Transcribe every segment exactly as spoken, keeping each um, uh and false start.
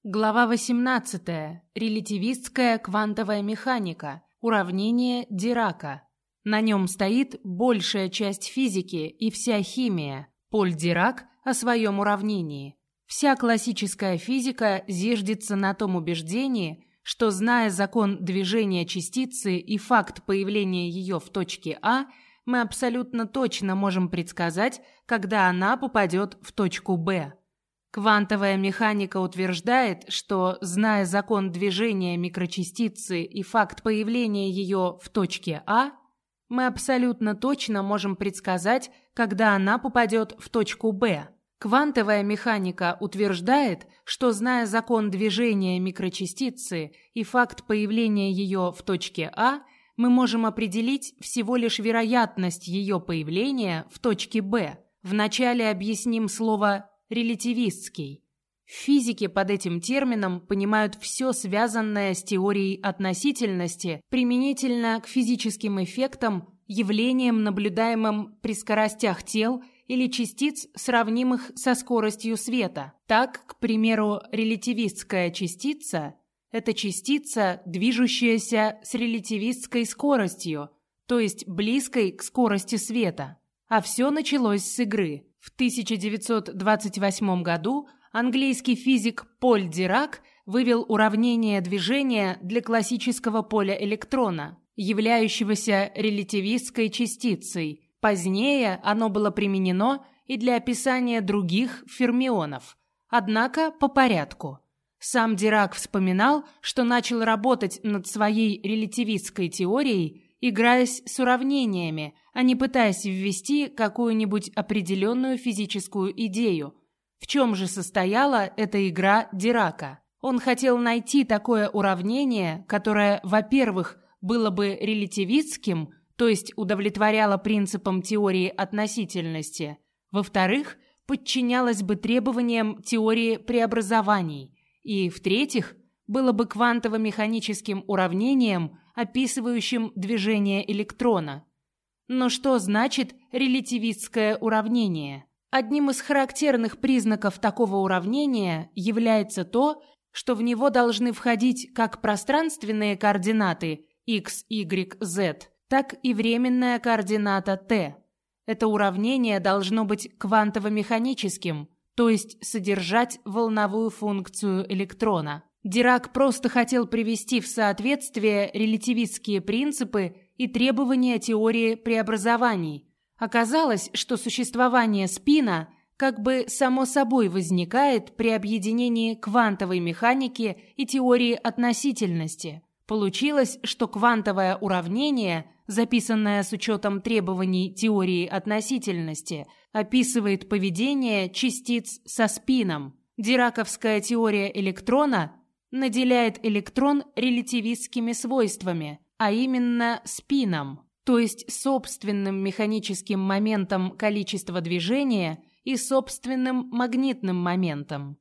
Глава восемнадцатая. Релятивистская квантовая механика. Уравнение Дирака. На нем стоит большая часть физики и вся химия. Поль Дирак о своем уравнении. Вся классическая физика зиждется на том убеждении, что, зная закон движения частицы и факт появления ее в точке А, мы абсолютно точно можем предсказать, когда она попадет в точку Б. Квантовая механика утверждает, что, зная закон движения микрочастицы и факт появления ее в точке А, мы абсолютно точно можем предсказать, когда она попадет в точку Б. Квантовая механика утверждает, что, зная закон движения микрочастицы и факт появления ее в точке А, мы можем определить всего лишь вероятность ее появления в точке Б. Вначале объясним слово «релятивистский». В физике под этим термином понимают все связанное с теорией относительности применительно к физическим эффектам, явлениям, наблюдаемым при скоростях тел или частиц, сравнимых со скоростью света. Так, к примеру, релятивистская частица – это частица, движущаяся с релятивистской скоростью, то есть близкой к скорости света. А все началось с игры. В тысяча девятьсот двадцать восьмом году английский физик Поль Дирак вывел уравнение движения для классического поля электрона, являющегося релятивистской частицей. Позднее оно было применено и для описания других фермионов. Однако по порядку. Сам Дирак вспоминал, что начал работать над своей релятивистской теорией, играясь с уравнениями, а не пытаясь ввести какую-нибудь определенную физическую идею. В чем же состояла эта игра Дирака? Он хотел найти такое уравнение, которое, во-первых, было бы релятивистским, то есть удовлетворяло принципам теории относительности, во-вторых, подчинялось бы требованиям теории преобразований, и, в-третьих, было бы квантово-механическим уравнением, описывающим движение электрона. Но что значит релятивистское уравнение? Одним из характерных признаков такого уравнения является то, что в него должны входить как пространственные координаты x, y, z, так и временная координата t. Это уравнение должно быть квантово-механическим, то есть содержать волновую функцию электрона. Дирак просто хотел привести в соответствие релятивистские принципы и требования теории преобразований. Оказалось, что существование спина как бы само собой возникает при объединении квантовой механики и теории относительности. Получилось, что квантовое уравнение, записанное с учетом требований теории относительности, описывает поведение частиц со спином. Дираковская теория электрона наделяет электрон релятивистскими свойствами, а именно спином, то есть собственным механическим моментом количества движения и собственным магнитным моментом.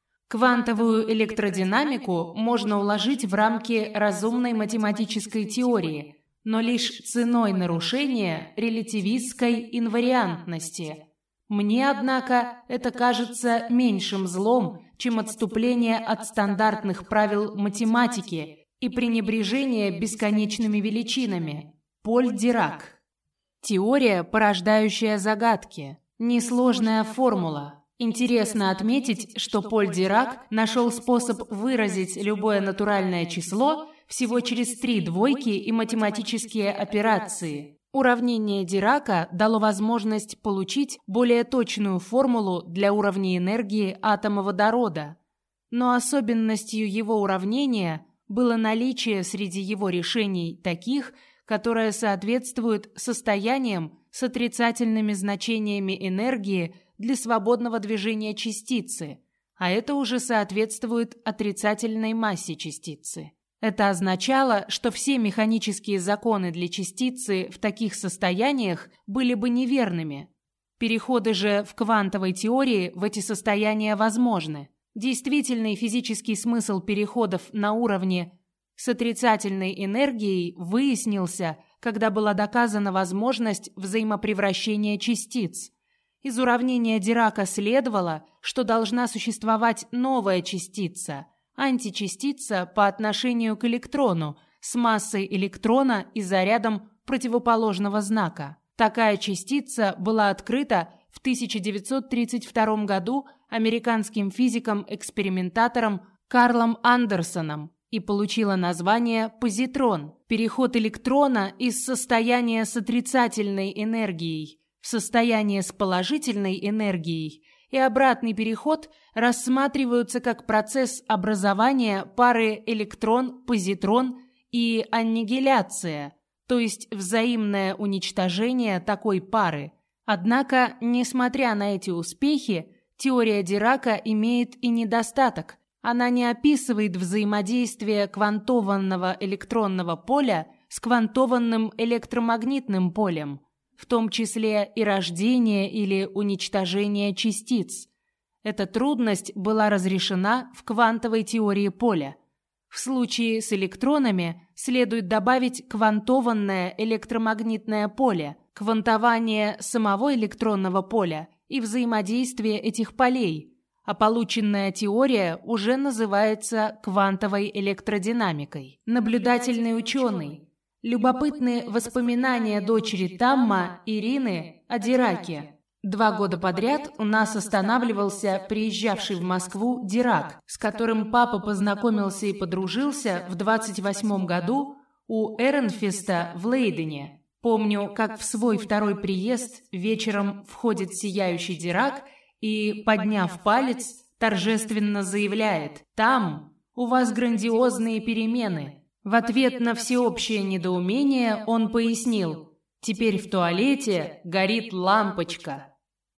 Квантовую электродинамику можно уложить в рамки разумной математической теории, но лишь ценой нарушения релятивистской инвариантности. Мне, однако, это кажется меньшим злом, чем отступление от стандартных правил математики и пренебрежение бесконечными величинами. Поль Дирак. Теория, порождающая загадки. Несложная формула. Интересно отметить, что Поль Дирак нашел способ выразить любое натуральное число всего через три двойки и математические операции. Уравнение Дирака дало возможность получить более точную формулу для уровней энергии атома водорода. Но особенностью его уравнения было наличие среди его решений таких, которые соответствуют состояниям с отрицательными значениями энергии для свободного движения частицы, а это уже соответствует отрицательной массе частицы. Это означало, что все механические законы для частицы в таких состояниях были бы неверными. Переходы же в квантовой теории в эти состояния возможны. Действительный физический смысл переходов на уровне с отрицательной энергией выяснился, когда была доказана возможность взаимопревращения частиц. Из уравнения Дирака следовало, что должна существовать новая частица, античастица по отношению к электрону, с массой электрона и зарядом противоположного знака. Такая частица была открыта в тысяча девятьсот тридцать втором году американским физиком-экспериментатором Карлом Андерсоном и получила название позитрон – переход электрона из состояния с отрицательной энергией в состояние с положительной энергией, и обратный переход рассматриваются как процесс образования пары электрон-позитрон и аннигиляция, то есть взаимное уничтожение такой пары. Однако, несмотря на эти успехи, теория Дирака имеет и недостаток. Она не описывает взаимодействие квантованного электронного поля с квантованным электромагнитным полем, в том числе и рождение или уничтожение частиц. Эта трудность была разрешена в квантовой теории поля. В случае с электронами следует добавить квантованное электромагнитное поле, квантование самого электронного поля и взаимодействие этих полей, а полученная теория уже называется квантовой электродинамикой. Наблюдательный ученый. Любопытны воспоминания дочери Тамма, Ирины, о Дираке. Два года подряд у нас останавливался приезжавший в Москву Дирак, с которым папа познакомился и подружился в двадцать восьмом году у Эренфеста в Лейдене. Помню, как в свой второй приезд вечером входит сияющий Дирак и, подняв палец, торжественно заявляет: «Там у вас грандиозные перемены». В ответ на всеобщее недоумение он пояснил: «Теперь в туалете горит лампочка».